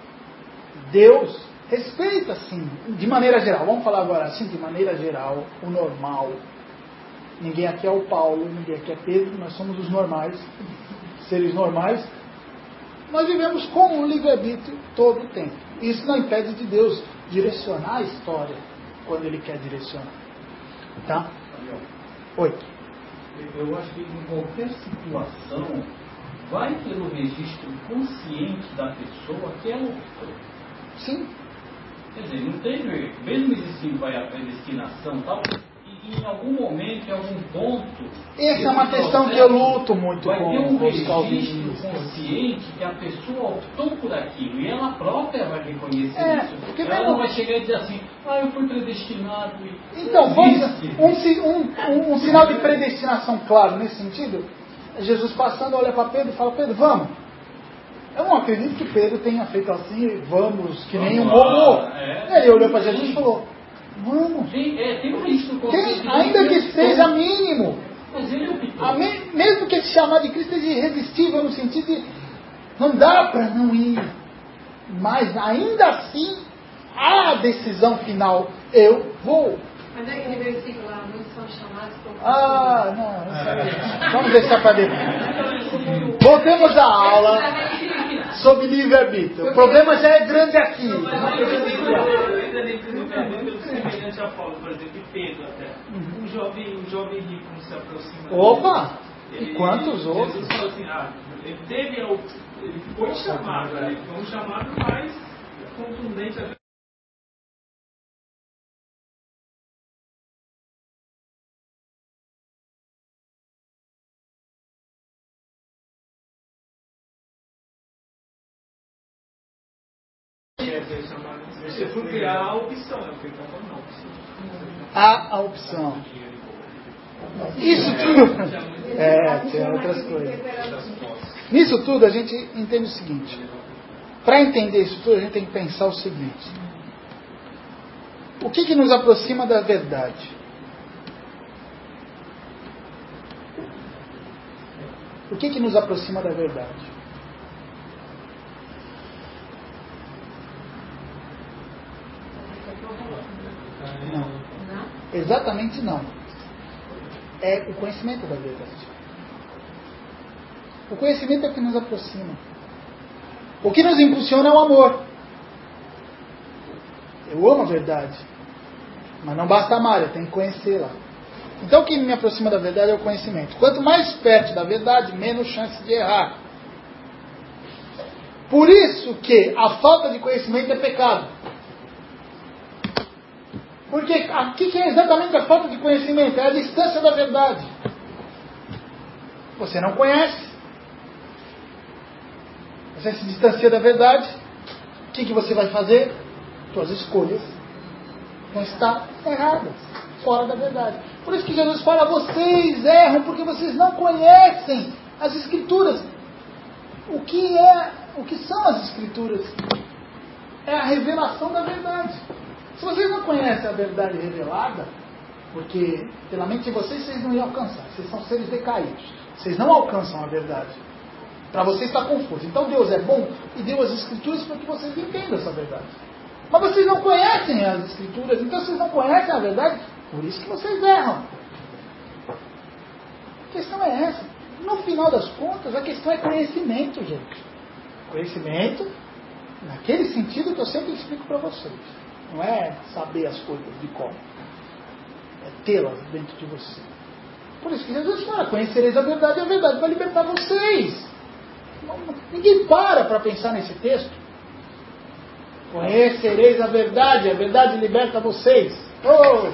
A: Deus respeita, sim, de maneira geral. Vamos falar agora assim, de maneira geral, o normal. Ninguém aqui é o Paulo, ninguém aqui é Pedro, nós somos os normais, seres normais. Nós vivemos com o livre-arbítrio todo o tempo. Isso não impede de Deus direcionar a história quando Ele quer direcionar. Tá? Oi.
C: Eu acho que em qualquer situação vai ter o registro consciente da pessoa que ela optou.
A: Sim.
C: Quer dizer, não teve, mesmo existindo a predestinação e tal, e em algum momento, em algum ponto...
A: Essa é uma questão que eu luto muito
C: vai
A: com,
C: ter um
A: com os
C: registro
A: calvinistas.
C: consciente que a pessoa optou por aquilo, e ela própria vai reconhecer
A: É,
C: isso.
A: porque
C: Ela
A: mesmo-
C: não vai chegar e dizer assim, ah, eu fui predestinado. E...
A: Então, vamos,
C: Existe.
A: um, si- um, um, um sinal de predestinação claro nesse sentido, é Jesus passando, olha para Pedro e fala, Pedro, vamos. Eu não acredito que Pedro tenha feito assim, vamos, que nem um
C: Vamos lá,
A: robô.
C: é.
A: Ele olhou para Jesus e falou, vamos.
C: Tem, é, tem um registro consciente.
A: Tem, ainda que seja mínimo.
C: Mas ele optou.
A: A me- mesmo que esse chamado de Cristo seja irresistível no sentido de não dá para não ir. Mas ainda assim, há a decisão final. Eu vou.
D: Mas é aquele versículo lá, muitos são chamados por...
A: Ah, não. Isso aí. Vamos deixar para depois. Voltemos à aula sobre livre-arbítrio. O problema já é grande aqui.
E: Eu ainda nem que no semelhante a Paulo, por exemplo, e Pedro até. Um jovem, um jovem rico não se aproxima.
A: Opa!
E: Ele-
A: E quantos outros?
E: Jesus falou assim, ah, ele teve, a op- ele foi chamado, né? Ele foi um chamado mais contundente até. Você foi criar a opção, é o que ele está falando, a opção.
A: Há a opção. Isso tudo. É, tem outras coisas. Nisso tudo a gente entende o seguinte. Para entender isso tudo, a gente tem que pensar o seguinte. O que, que nos aproxima da verdade? O que, que nos aproxima da verdade? Não.
D: Não?
A: Exatamente não. É o conhecimento da verdade. O conhecimento é o que nos aproxima. O que nos impulsiona é o amor. Eu amo a verdade. Mas não basta amar, eu tenho que conhecê-la. Então o que me aproxima da verdade é o conhecimento. Quanto mais perto da verdade, menos chance de errar. Por isso que a falta de conhecimento é pecado. Porque aqui que é exatamente a falta de conhecimento, é a distância da verdade. Você não conhece. Você se distancia da verdade. O que, que você vai fazer? Suas escolhas vão estar erradas, fora da verdade. Por isso que Jesus fala, vocês erram porque vocês não conhecem as Escrituras. O que é, o que são as Escrituras? É a revelação da verdade. Se vocês não conhecem a verdade revelada, porque pela mente de vocês, vocês não iam alcançar. Vocês são seres decaídos. Vocês não alcançam a verdade. Para vocês está confuso. Então Deus é bom e deu as Escrituras para que vocês entendam essa verdade. Mas vocês não conhecem as Escrituras, então vocês não conhecem a verdade, por isso que vocês erram. A questão é essa. No final das contas, a questão é conhecimento, gente. Conhecimento, naquele sentido que eu sempre explico para vocês. Não é saber as coisas de cor. É tê-las dentro de você. Por isso que Jesus fala, conhecereis a verdade e a verdade vai libertar vocês. Ninguém para para pensar nesse texto. Conhecereis a verdade, a verdade liberta vocês. Oh!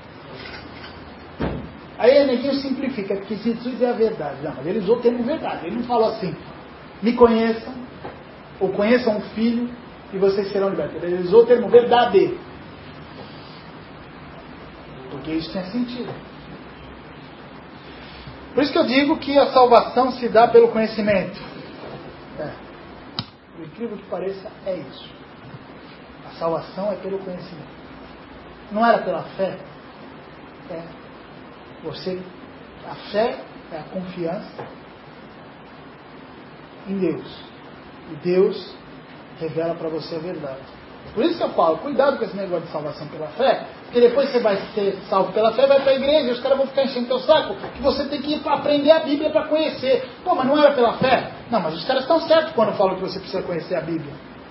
A: Aí o neguinho simplifica, porque Jesus é a verdade. Não, mas ele usou o termo verdade. Ele não falou assim, me conheçam, ou conheçam o Filho, e vocês serão libertos. Ele usou o termo verdade. Porque isso tinha sentido. Por isso que eu digo que a salvação se dá pelo conhecimento. É. Por incrível que pareça, é isso. A salvação é pelo conhecimento. Não era pela fé? É. Você, a fé é a confiança em Deus. E Deus revela para você a verdade. Por isso que eu falo, cuidado com esse negócio de salvação pela fé, porque depois você vai ser salvo pela fé, vai para a igreja, e os caras vão ficar enchendo teu saco, que você tem que ir para aprender a Bíblia para conhecer. Pô, mas não era pela fé? Não, mas os caras estão certos quando falam que você precisa conhecer a Bíblia.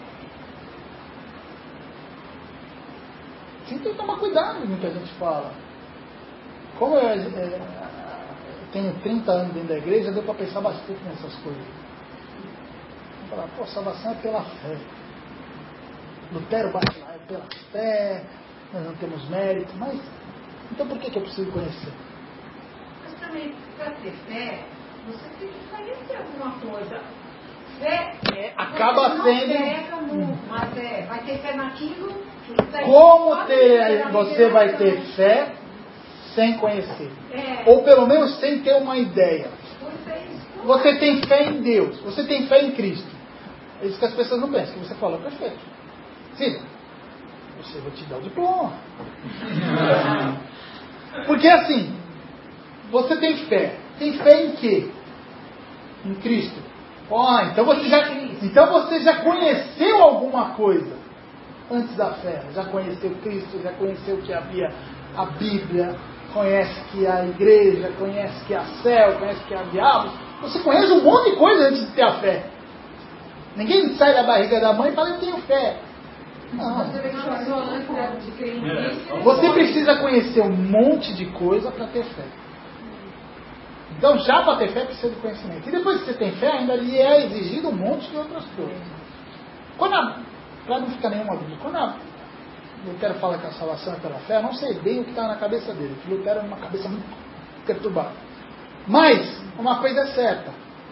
A: Você tem que tomar cuidado no que a gente fala. Como eu, é, eu tenho trinta anos dentro da igreja, deu para pensar bastante nessas coisas. Vou falar, pô, salvação é pela fé. Lutero bate lá, é pela fé, nós não temos mérito, mas então por que, que eu preciso conhecer?
B: Mas também, para ter fé, você tem que conhecer alguma coisa. Fé
A: é, acaba
B: não
A: sendo.
B: Pega muito, mas é, vai ter fé naquilo.
A: Como ter, você vai ter fé sem conhecer?
B: É.
A: Ou pelo menos sem ter uma ideia.
B: É,
A: você tem fé em Deus, você tem fé em Cristo. É isso que as pessoas não pensam, que você fala, perfeito. Sim, você vai te dar o diploma. Porque assim, você tem fé. Tem fé em quê? Em Cristo. Oh, então você já, então você já conheceu alguma coisa antes da fé. Já conheceu Cristo, já conheceu que havia a Bíblia, conhece que há igreja, conhece que há céu, conhece que há diabo. Você conhece um monte de coisa antes de ter a fé. Ninguém sai da barriga da mãe e fala, eu tenho fé. Não. Você precisa conhecer um monte de coisa para ter fé. Então, já para ter fé, precisa de conhecimento. E depois que você tem fé, ainda lhe é exigido um monte de outras coisas. Para não ficar nenhuma dúvida, quando a Lutero fala que a salvação é pela fé, eu não sei bem o que está na cabeça dele, porque Lutero é uma cabeça muito perturbada. Mas, uma coisa é certa.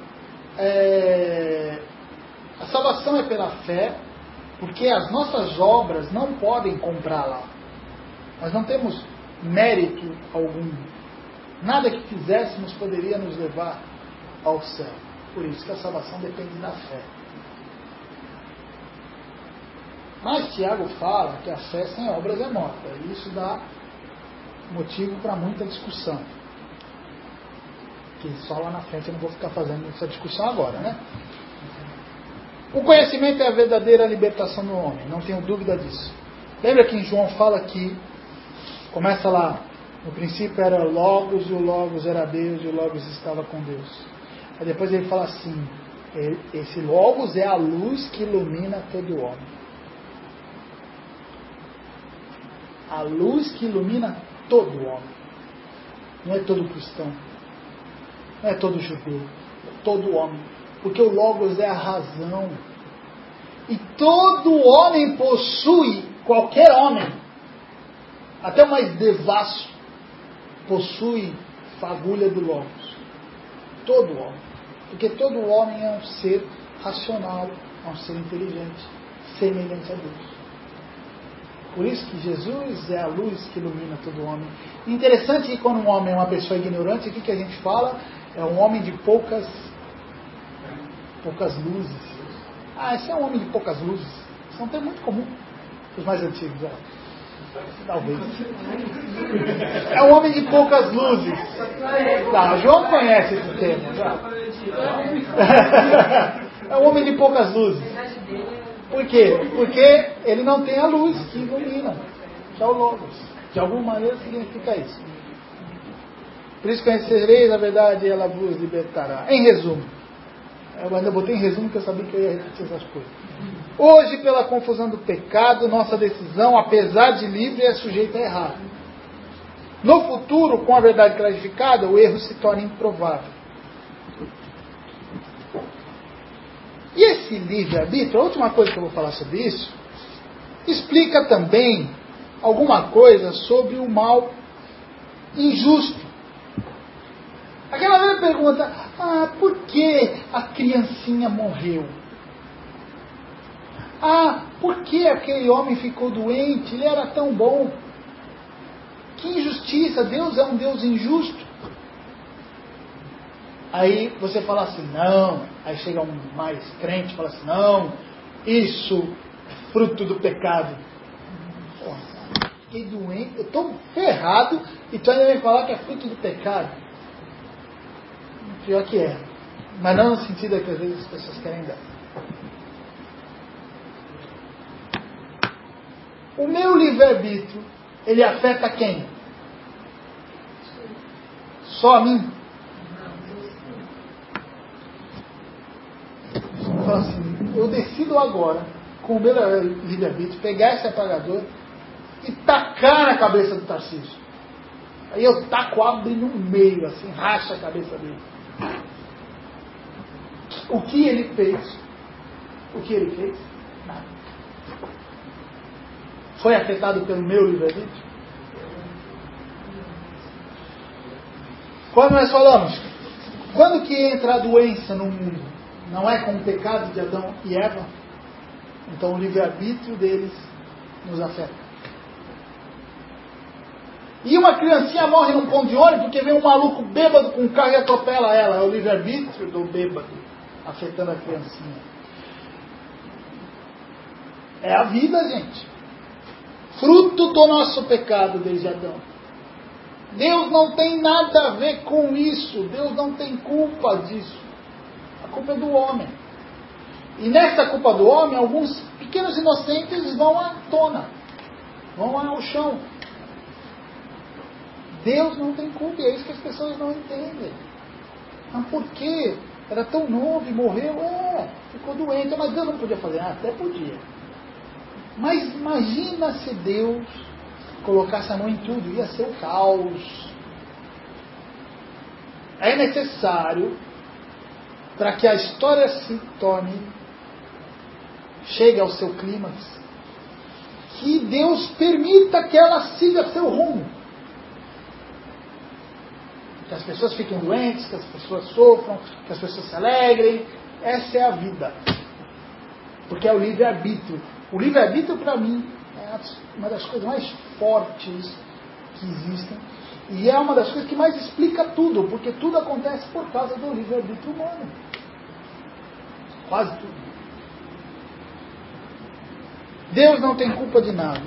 A: É... A salvação é pela fé, porque as nossas obras não podem comprá-la. Nós não temos mérito algum. Nada que fizéssemos poderia nos levar ao céu. Por isso que a salvação depende da fé. Mas Tiago fala que a fé sem obras é morta. E isso dá motivo para muita discussão. Que só lá na frente eu não vou ficar fazendo essa discussão agora, né? O conhecimento é a verdadeira libertação do homem, não tenho dúvida disso. Lembra que em João fala que, começa lá, no princípio era Logos, e o Logos era Deus, e o Logos estava com Deus. Aí depois ele fala assim, esse Logos é a luz que ilumina todo homem. A luz que ilumina todo homem. Não é todo cristão, não é todo judeu, é todo homem. Porque o Logos é a razão. E todo homem possui, qualquer homem, até o mais devasso, possui fagulha do Logos. Todo homem. Porque todo homem é um ser racional, é um ser inteligente, semelhante a Deus. Por isso que Jesus é a luz que ilumina todo homem. Interessante que quando um homem é uma pessoa ignorante, o que, que a gente fala? É um homem de poucas poucas luzes. Ah, esse é um homem de poucas luzes. Isso é um termo muito comum os mais antigos. É. Talvez. É um homem de poucas luzes. Tá, João conhece esse termo. Já. É um homem de poucas luzes. Por quê? Porque ele não tem a luz que ilumina, que é o Logos. De alguma maneira significa isso. Por isso conhecereis a verdade e ela vos libertará. Em resumo, eu ainda botei em resumo porque eu sabia que eu ia repetir essas coisas. Hoje, pela confusão do pecado, nossa decisão, apesar de livre, é sujeita a errar. No futuro, com a verdade clarificada, o erro se torna improvável. E esse livre-arbítrio, a última coisa que eu vou falar sobre isso, explica também alguma coisa sobre o mal injusto. Aquela velha pergunta, ah, por que a criancinha morreu? Ah, por que aquele homem ficou doente? Ele era tão bom. Que injustiça, Deus é um Deus injusto. Aí você fala assim, não. Aí chega um mais crente e fala assim, não, isso é fruto do pecado. Pô, fiquei doente, eu estou ferrado e tu ainda vem falar que é fruto do pecado. Pior que é. Mas não no sentido que às vezes as pessoas querem dar. O meu livre-arbítrio, ele afeta quem? Só a mim? Então, assim, eu decido agora, com o meu livre-arbítrio, pegar esse apagador e tacar na cabeça do Tarcísio. Aí eu taco, abre no meio, assim, racha a cabeça dele. O que ele fez? O que ele fez? Nada. Foi afetado pelo meu livre-arbítrio? Quando nós falamos, quando que entra a doença no mundo? Não é com o pecado de Adão e Eva? Então o livre-arbítrio deles nos afeta. E uma criancinha morre num ponto de ônibus porque vem um maluco bêbado com um carro e atropela ela. É o livre-arbítrio do bêbado afetando a criancinha. É a vida, gente. Fruto do nosso pecado desde Adão. Deus não tem nada a ver com isso. Deus não tem culpa disso. A culpa é do homem. E nessa culpa do homem, alguns pequenos inocentes vão à tona. Vão ao chão. Deus não tem culpa. E é isso que as pessoas não entendem. Mas por quê? Era tão novo e morreu. É, ficou doente. Mas Deus não podia fazer nada. Até podia. Mas imagina se Deus colocasse a mão em tudo. Ia ser o caos. É necessário, para que a história se torne, chegue ao seu clímax, que Deus permita que ela siga seu rumo. Que as pessoas fiquem doentes, que as pessoas sofram, que as pessoas se alegrem. Essa é a vida. Porque é o livre-arbítrio. O livre-arbítrio, para mim, é uma das coisas mais fortes que existem. E é uma das coisas que mais explica tudo. Porque tudo acontece por causa do livre-arbítrio humano. Quase tudo. Deus não tem culpa de nada.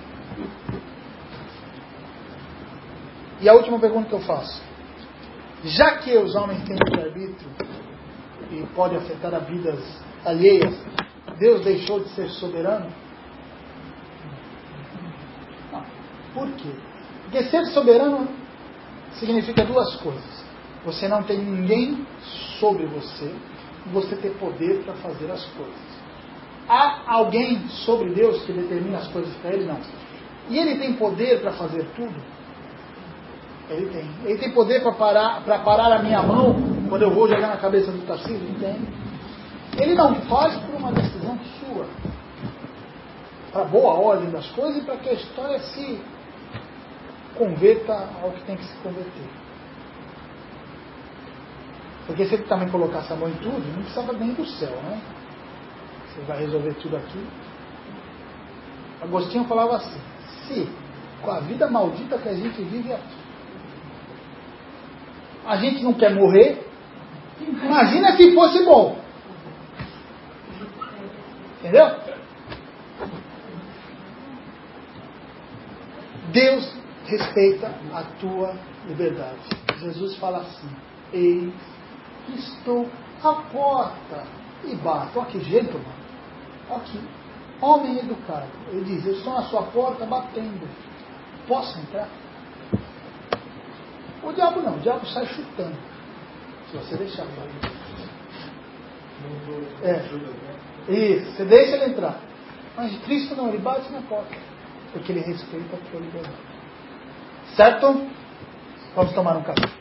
A: E a última pergunta que eu faço. Já que os homens têm livre-arbítrio e pode afetar a vidas alheias, Deus deixou de ser soberano? Não. Por quê? Porque ser soberano significa duas coisas. Você não tem ninguém sobre você e você ter poder para fazer as coisas. Há alguém sobre Deus que determina as coisas para ele? Não. E ele tem poder para fazer tudo? Ele tem. Ele tem poder para parar, para parar a minha mão quando eu vou jogar na cabeça do Tarcísio? Ele tem. Ele não faz por uma decisão sua. Para a boa ordem das coisas e para que a história se converta ao que tem que se converter. Porque se ele também colocasse a mão em tudo, não precisava nem do céu, né? Você vai resolver tudo aqui. Agostinho falava assim, se com a vida maldita que a gente vive aqui, a gente não quer morrer, imagina se fosse bom. Entendeu? Deus respeita a tua liberdade. Jesus fala assim, eis que estou à porta e bato. Olha que jeito, mano. Olha que homem educado. Ele diz, eu estou na sua porta batendo. Posso entrar? O diabo não, o diabo sai chutando. Se você deixar. É. Isso, você deixa ele entrar. Mas Cristo não, ele bate na porta. Porque ele respeita a tua liberdade. Certo? Vamos tomar um café.